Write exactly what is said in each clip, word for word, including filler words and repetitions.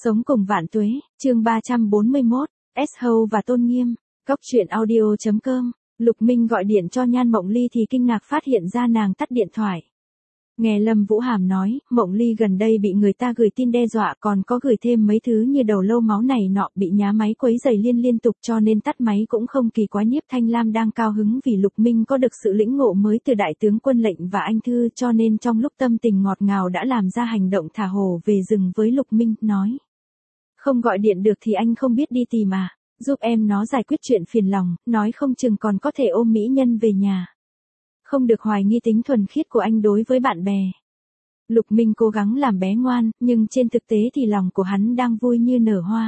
Sống cùng vạn tuế, chương ba trăm bốn mươi mốt, S-How và tôn nghiêm, Cóc truyện audio chấm com. Lục Minh gọi điện cho Nhan Mộng Ly thì kinh ngạc phát hiện ra nàng tắt điện thoại. Nghe Lâm Vũ Hàm nói, Mộng Ly gần đây bị người ta gửi tin đe dọa, còn có gửi thêm mấy thứ như đầu lâu máu này nọ, bị nhá máy quấy rầy liên liên tục, cho nên tắt máy cũng không kỳ quái. Nhiếp Thanh Lam đang cao hứng vì Lục Minh có được sự lĩnh ngộ mới từ đại tướng quân lệnh và anh thư, cho nên trong lúc tâm tình ngọt ngào đã làm ra hành động thả hổ về rừng với Lục Minh, nói: không gọi điện được thì anh không biết đi tìm à, giúp em nó giải quyết chuyện phiền lòng, nói không chừng còn có thể ôm mỹ nhân về nhà. Không được hoài nghi tính thuần khiết của anh đối với bạn bè. Lục Minh cố gắng làm bé ngoan, nhưng trên thực tế thì lòng của hắn đang vui như nở hoa.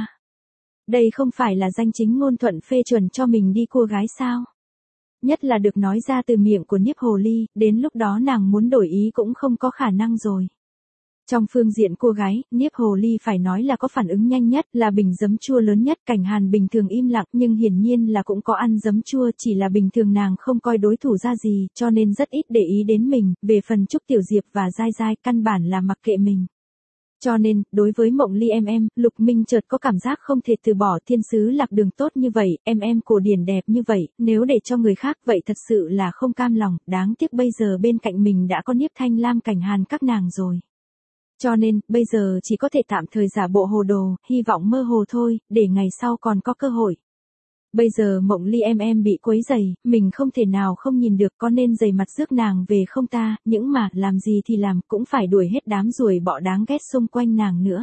Đây không phải là danh chính ngôn thuận phê chuẩn cho mình đi cua gái sao? Nhất là được nói ra từ miệng của Niếp Hồ Ly, đến lúc đó nàng muốn đổi ý cũng không có khả năng rồi. Trong phương diện cua gái, Niếp Hồ Ly phải nói là có phản ứng nhanh nhất, là bình giấm chua lớn nhất. Cảnh Hàn bình thường im lặng, nhưng hiển nhiên là cũng có ăn giấm chua, chỉ là bình thường nàng không coi đối thủ ra gì, cho nên rất ít để ý đến mình. Về phần Trúc Tiểu Diệp và Giai Giai, căn bản là mặc kệ mình. Cho nên, đối với Mộng Ly em em, Lục Minh chợt có cảm giác không thể từ bỏ. Thiên sứ lạc đường tốt như vậy, em em cổ điển đẹp như vậy, nếu để cho người khác vậy thật sự là không cam lòng. Đáng tiếc bây giờ bên cạnh mình đã có Niếp Thanh Lam, Cảnh Hàn các nàng rồi. Cho nên, bây giờ chỉ có thể tạm thời giả bộ hồ đồ, hy vọng mơ hồ thôi, để ngày sau còn có cơ hội. Bây giờ Mộng Ly em em bị quấy rầy, mình không thể nào không nhìn được, có nên dày mặt rước nàng về không ta, những mà làm gì thì làm, cũng phải đuổi hết đám ruồi bọ đáng ghét xung quanh nàng nữa.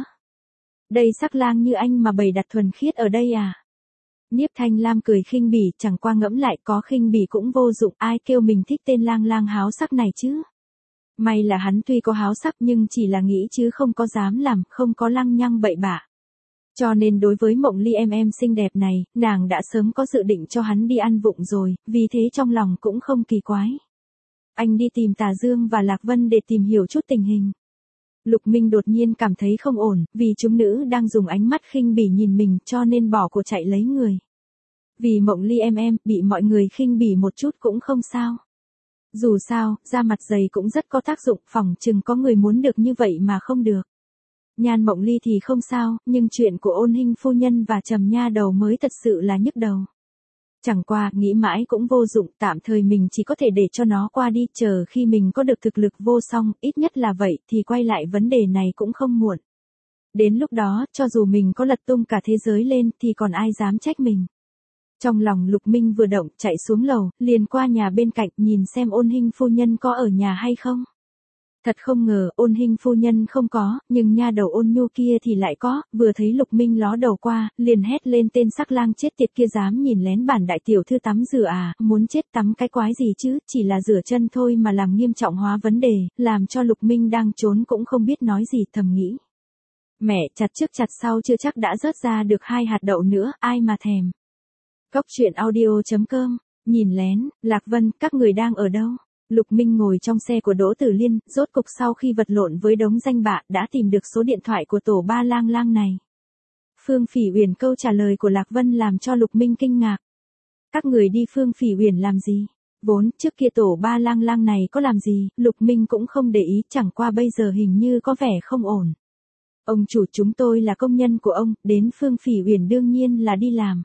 Đây sắc lang như anh mà bày đặt thuần khiết ở đây à? Niếp Thanh Lam cười khinh bỉ, chẳng qua ngẫm lại có khinh bỉ cũng vô dụng, ai kêu mình thích tên lang lang háo sắc này chứ? May là hắn tuy có háo sắc nhưng chỉ là nghĩ chứ không có dám làm, không có lăng nhăng bậy bạ. Cho nên đối với Mộng Ly em em xinh đẹp này, nàng đã sớm có dự định cho hắn đi ăn vụng rồi, vì thế trong lòng cũng không kỳ quái. Anh đi tìm Tà Dương và Lạc Vân để tìm hiểu chút tình hình. Lục Minh đột nhiên cảm thấy không ổn, vì chúng nữ đang dùng ánh mắt khinh bỉ nhìn mình, cho nên bỏ cuộc chạy lấy người. Vì Mộng Ly em em, bị mọi người khinh bỉ một chút cũng không sao. Dù sao, da mặt dày cũng rất có tác dụng, phỏng chừng có người muốn được như vậy mà không được. Nhan Mộng Ly thì không sao, nhưng chuyện của Ôn Hinh phu nhân và Trầm Nha Đầu mới thật sự là nhức đầu. Chẳng qua, nghĩ mãi cũng vô dụng, tạm thời mình chỉ có thể để cho nó qua đi, chờ khi mình có được thực lực vô song, ít nhất là vậy, thì quay lại vấn đề này cũng không muộn. Đến lúc đó, cho dù mình có lật tung cả thế giới lên, thì còn ai dám trách mình. Trong lòng Lục Minh vừa động, chạy xuống lầu, liền qua nhà bên cạnh, nhìn xem Ôn Hinh phu nhân có ở nhà hay không. Thật không ngờ, Ôn Hinh phu nhân không có, nhưng nha đầu Ôn Nhu kia thì lại có. Vừa thấy Lục Minh ló đầu qua, liền hét lên, tên sắc lang chết tiệt kia dám nhìn lén bản đại tiểu thư tắm rửa à, muốn chết tắm cái quái gì chứ, chỉ là rửa chân thôi mà làm nghiêm trọng hóa vấn đề, làm cho Lục Minh đang trốn cũng không biết nói gì, thầm nghĩ. Mẹ, chặt trước chặt sau chưa chắc đã rớt ra được hai hạt đậu nữa, ai mà thèm. Cóc truyện audio chấm com, nhìn lén, Lạc Vân, các người đang ở đâu? Lục Minh ngồi trong xe của Đỗ Tử Liên, rốt cục sau khi vật lộn với đống danh bạ, đã tìm được số điện thoại của tổ ba lang lang này. Phương Phỉ Uyển, câu trả lời của Lạc Vân làm cho Lục Minh kinh ngạc. Các người đi Phương Phỉ Uyển làm gì? Vốn, trước kia tổ ba lang lang này có làm gì, Lục Minh cũng không để ý, chẳng qua bây giờ hình như có vẻ không ổn. Ông chủ, chúng tôi là công nhân của ông, đến Phương Phỉ Uyển đương nhiên là đi làm.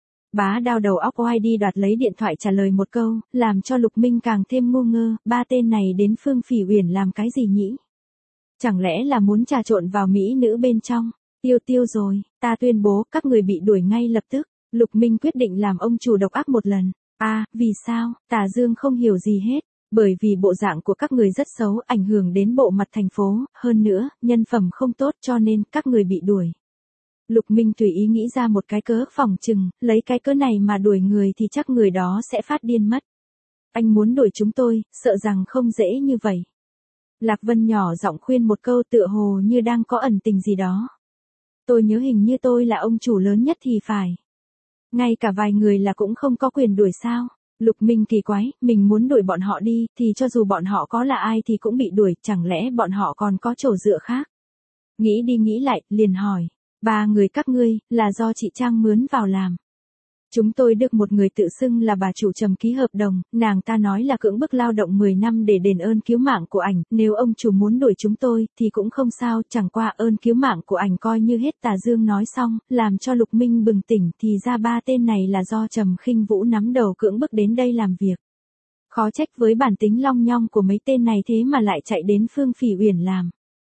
Bá Đao đầu óc oai đi đoạt lấy điện thoại trả lời một câu, làm cho Lục Minh càng thêm ngu ngơ, ba tên này đến Phương Phỉ Uyển làm cái gì nhỉ? Chẳng lẽ là muốn trà trộn vào mỹ nữ bên trong? Tiêu tiêu rồi, ta tuyên bố các người bị đuổi ngay lập tức. Lục Minh quyết định làm ông chủ độc ác một lần. À, vì sao? Tà Dương không hiểu gì hết. Bởi vì bộ dạng của các người rất xấu, ảnh hưởng đến bộ mặt thành phố, hơn nữa, nhân phẩm không tốt cho nên các người bị đuổi. Lục Minh tùy ý nghĩ ra một cái cớ, phỏng chừng, lấy cái cớ này mà đuổi người thì chắc người đó sẽ phát điên mất. Anh muốn đuổi chúng tôi, sợ rằng không dễ như vậy. Lạc Vân nhỏ giọng khuyên một câu, tựa hồ như đang có ẩn tình gì đó. Tôi nhớ hình như tôi là ông chủ lớn nhất thì phải. Ngay cả vài người là cũng không có quyền đuổi sao? Lục Minh kỳ quái, mình muốn đuổi bọn họ đi, thì cho dù bọn họ có là ai thì cũng bị đuổi, chẳng lẽ bọn họ còn có chỗ dựa khác? Nghĩ đi nghĩ lại, liền hỏi. Ba người các ngươi, là do chị Trang mướn vào làm. Chúng tôi được một người tự xưng là bà chủ trầm ký hợp đồng, nàng ta nói là cưỡng bức lao động mười năm để đền ơn cứu mạng của ảnh, nếu ông chủ muốn đuổi chúng tôi, thì cũng không sao, chẳng qua ơn cứu mạng của ảnh coi như hết. Tà Dương nói xong, làm cho Lục Minh bừng tỉnh, thì ra ba tên này là do Trầm Khinh Vũ nắm đầu cưỡng bức đến đây làm việc. Khó trách với bản tính long nhong của mấy tên này thế mà lại chạy đến Phương Phỉ Uyển làm.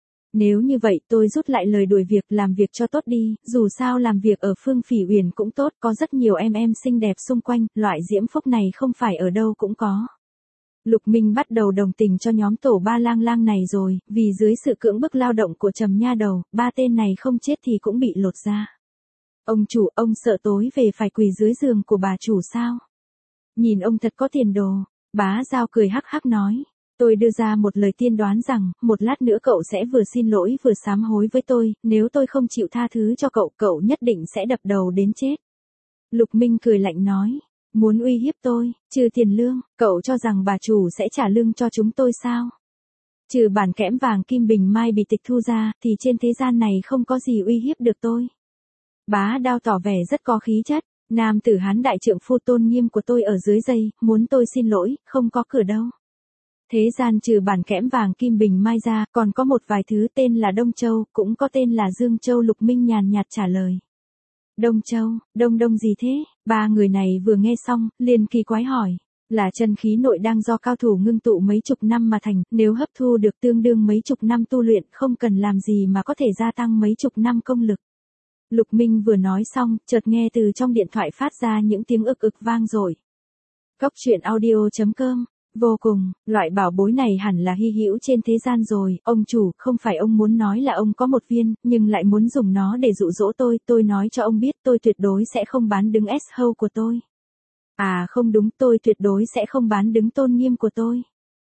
Nếu như vậy tôi rút lại lời đuổi việc, làm việc cho tốt đi, dù sao làm việc ở Phương Phỉ Uyển cũng tốt, có rất nhiều em em xinh đẹp xung quanh, loại diễm phúc này không phải ở đâu cũng có. Lục Minh bắt đầu đồng tình cho nhóm tổ ba lang lang này rồi, vì dưới sự cưỡng bức lao động của Trầm nha đầu, ba tên này không chết thì cũng bị lột da. Ông chủ, ông sợ tối về phải quỳ dưới giường của bà chủ sao? Nhìn ông thật có tiền đồ. Bá Giao cười hắc hắc nói. Tôi đưa ra một lời tiên đoán rằng, một lát nữa cậu sẽ vừa xin lỗi vừa sám hối với tôi, nếu tôi không chịu tha thứ cho cậu, cậu nhất định sẽ đập đầu đến chết. Lục Minh cười lạnh nói, muốn uy hiếp tôi, trừ tiền lương, cậu cho rằng bà chủ sẽ trả lương cho chúng tôi sao? Trừ bản kẽm vàng kim bình mai bị tịch thu ra, thì trên thế gian này không có gì uy hiếp được tôi. Bá Đao tỏ vẻ rất có khí chất, nam tử Hán đại trượng phu tôn nghiêm của tôi ở dưới dây, muốn tôi xin lỗi, không có cửa đâu. Thế gian trừ bản kẽm vàng kim bình mai ra, còn có một vài thứ tên là Đông Châu, cũng có tên là Dương Châu. Lục Minh nhàn nhạt trả lời. Đông Châu, đông đông gì thế? Ba người này vừa nghe xong, liền kỳ quái hỏi. Là chân khí nội đang do cao thủ ngưng tụ mấy chục năm mà thành, nếu hấp thu được tương đương mấy chục năm tu luyện, không cần làm gì mà có thể gia tăng mấy chục năm công lực. Lục Minh vừa nói xong, chợt nghe từ trong điện thoại phát ra những tiếng ực ực vang dội. Cốc truyện audio chấm com. Vô cùng, loại bảo bối này hẳn là hy hữu trên thế gian rồi, ông chủ, không phải ông muốn nói là ông có một viên, nhưng lại muốn dùng nó để dụ dỗ tôi, tôi nói cho ông biết tôi tuyệt đối sẽ không bán đứng S-How của tôi. À không đúng, tôi tuyệt đối sẽ không bán đứng tôn nghiêm của tôi.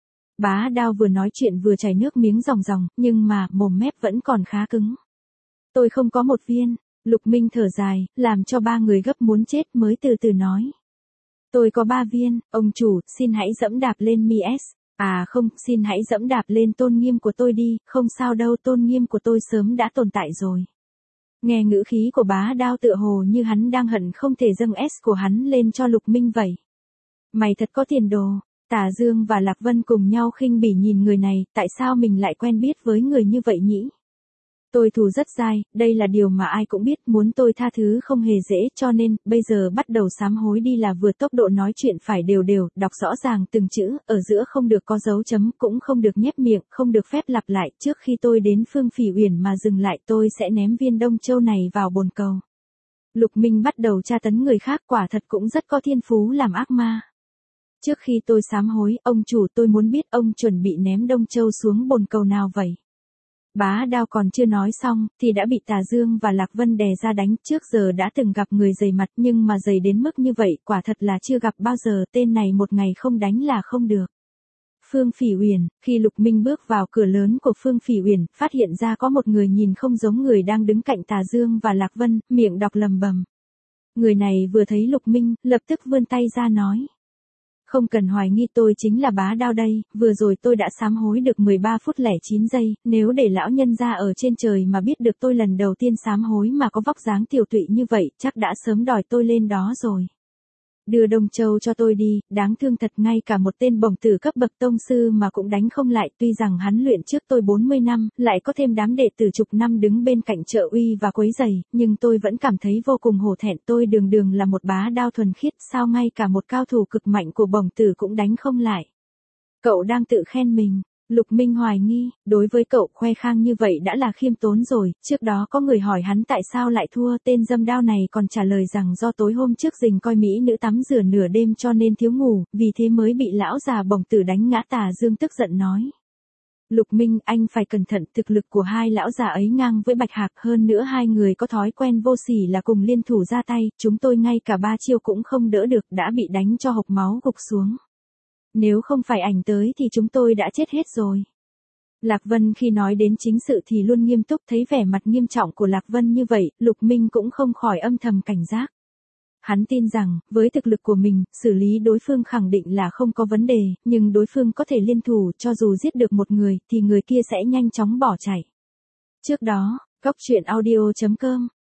Bá Đao vừa nói chuyện vừa chảy nước miếng ròng ròng, nhưng mà mồm mép vẫn còn khá cứng. Tôi không có một viên. Lục Minh thở dài, làm cho ba người gấp muốn chết mới từ từ nói. Tôi có ba viên, ông chủ, xin hãy dẫm đạp lên mi S. À không, xin hãy dẫm đạp lên tôn nghiêm của tôi đi, không sao đâu, tôn nghiêm của tôi sớm đã tồn tại rồi. Nghe ngữ khí của Bá Đao tựa hồ như hắn đang hận không thể dâng S của hắn lên cho Lục Minh vậy. Mày thật có tiền đồ. Tả Dương và Lạc Vân cùng nhau khinh bỉ nhìn người này, tại sao mình lại quen biết với người như vậy nhỉ? Tôi thù rất dai, đây là điều mà ai cũng biết, muốn tôi tha thứ không hề dễ, cho nên, bây giờ bắt đầu sám hối đi là vừa. Tốc độ nói chuyện phải đều đều, đọc rõ ràng từng chữ, ở giữa không được có dấu chấm, cũng không được nhép miệng, không được phép lặp lại. Trước khi tôi đến Phương Phỉ Uyển mà dừng lại, tôi sẽ ném viên Đông Châu này vào bồn cầu. Lục Minh bắt đầu tra tấn người khác, quả thật cũng rất có thiên phú làm ác ma. Trước khi tôi sám hối, ông chủ, tôi muốn biết ông chuẩn bị ném Đông Châu xuống bồn cầu nào vậy? Bá Đao còn chưa nói xong, thì đã bị Tà Dương và Lạc Vân đè ra đánh. Trước giờ đã từng gặp người dày mặt, nhưng mà dày đến mức như vậy, quả thật là chưa gặp bao giờ. Tên này một ngày không đánh là không được. Phương Phỉ Uyển, khi Lục Minh bước vào cửa lớn của Phương Phỉ Uyển, phát hiện ra có một người nhìn không giống người đang đứng cạnh Tà Dương và Lạc Vân, miệng đọc lầm bầm. Người này vừa thấy Lục Minh, lập tức vươn tay ra nói. Không cần hoài nghi, tôi chính là Bá Đao đây, vừa rồi tôi đã sám hối được mười ba phút lẻ chín giây, nếu để lão nhân gia ở trên trời mà biết được tôi lần đầu tiên sám hối mà có vóc dáng tiều tụy như vậy, chắc đã sớm đòi tôi lên đó rồi. Đưa Đông Châu cho tôi đi, đáng thương thật, ngay cả một tên bổng tử cấp bậc tông sư mà cũng đánh không lại, tuy rằng hắn luyện trước tôi bốn mươi năm, lại có thêm đám đệ tử chục năm đứng bên cạnh trợ uy và quấy giày, nhưng tôi vẫn cảm thấy vô cùng hổ thẹn, tôi đường đường là một Bá Đao thuần khiết, sao ngay cả một cao thủ cực mạnh của bổng tử cũng đánh không lại. Cậu đang tự khen mình. Lục Minh hoài nghi, đối với cậu khoe khang như vậy đã là khiêm tốn rồi. Trước đó có người hỏi hắn tại sao lại thua, tên dâm đao này còn trả lời rằng do tối hôm trước rình coi mỹ nữ tắm rửa nửa đêm cho nên thiếu ngủ, vì thế mới bị lão già bổng tử đánh ngã. Tà Dương tức giận nói. Lục Minh, anh phải cẩn thận, thực lực của hai lão già ấy ngang với Bạch Hạc, hơn nữa hai người có thói quen vô sỉ là cùng liên thủ ra tay, chúng tôi ngay cả ba chiêu cũng không đỡ được, đã bị đánh cho hộc máu gục xuống. Nếu không phải ảnh tới thì chúng tôi đã chết hết rồi. Lạc Vân khi nói đến chính sự thì luôn nghiêm túc, thấy vẻ mặt nghiêm trọng của Lạc Vân như vậy, Lục Minh cũng không khỏi âm thầm cảnh giác. Hắn tin rằng, với thực lực của mình, xử lý đối phương khẳng định là không có vấn đề, nhưng đối phương có thể liên thủ, cho dù giết được một người, thì người kia sẽ nhanh chóng bỏ chạy. Trước đó, cốc truyện audio chấm com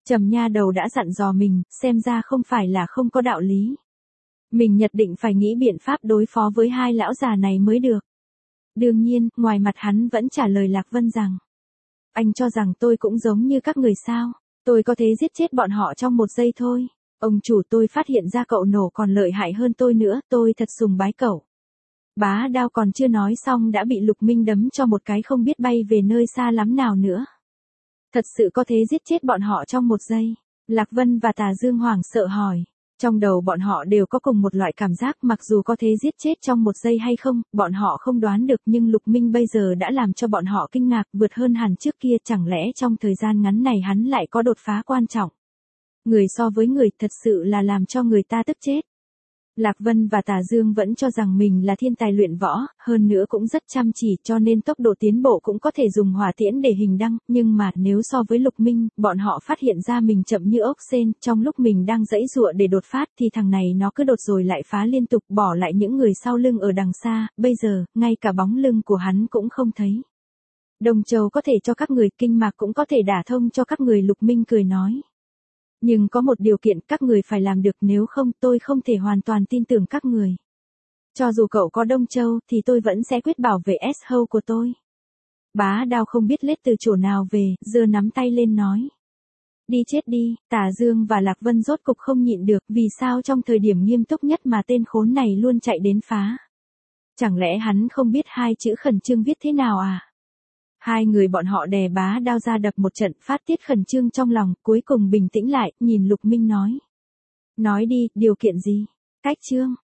Trầm nha đầu đã dặn dò mình, xem ra không phải là không có đạo lý. Mình nhất định phải nghĩ biện pháp đối phó với hai lão già này mới được. Đương nhiên, ngoài mặt hắn vẫn trả lời Lạc Vân rằng. Anh cho rằng tôi cũng giống như các người sao, tôi có thể giết chết bọn họ trong một giây thôi. Ông chủ, tôi phát hiện ra cậu nổ còn lợi hại hơn tôi nữa, tôi thật sùng bái cậu. Bá Đao còn chưa nói xong đã bị Lục Minh đấm cho một cái không biết bay về nơi xa lắm nào nữa. Thật sự có thể giết chết bọn họ trong một giây. Lạc Vân và Tà Dương hoảng sợ hỏi. Trong đầu bọn họ đều có cùng một loại cảm giác, mặc dù có thể giết chết trong một giây hay không, bọn họ không đoán được, nhưng Lục Minh bây giờ đã làm cho bọn họ kinh ngạc vượt hơn hẳn trước kia, chẳng lẽ trong thời gian ngắn này hắn lại có đột phá quan trọng. Người so với người thật sự là làm cho người ta tức chết. Lạc Vân và Tà Dương vẫn cho rằng mình là thiên tài luyện võ, hơn nữa cũng rất chăm chỉ, cho nên tốc độ tiến bộ cũng có thể dùng hỏa tiễn để hình đăng, nhưng mà nếu so với Lục Minh, bọn họ phát hiện ra mình chậm như ốc sên, trong lúc mình đang giãy giụa để đột phát thì thằng này nó cứ đột rồi lại phá liên tục, bỏ lại những người sau lưng ở đằng xa, bây giờ, ngay cả bóng lưng của hắn cũng không thấy. Đồng Châu có thể cho các người, kinh mạc cũng có thể đả thông cho các người, Lục Minh cười nói. Nhưng có một điều kiện, các người phải làm được, nếu không tôi không thể hoàn toàn tin tưởng các người. Cho dù cậu có Đông Châu thì tôi vẫn sẽ quyết bảo vệ S-Hole của tôi. Bá Đao không biết lết từ chỗ nào về, giơ nắm tay lên nói. Đi chết đi. Tà Dương và Lạc Vân rốt cục không nhịn được, vì sao trong thời điểm nghiêm túc nhất mà tên khốn này luôn chạy đến phá. Chẳng lẽ hắn không biết hai chữ khẩn trương viết thế nào à? Hai người bọn họ đè Bá Đao ra đập một trận, phát tiết khẩn trương trong lòng, cuối cùng bình tĩnh lại, nhìn Lục Minh nói. Nói đi, điều kiện gì? Cách chương.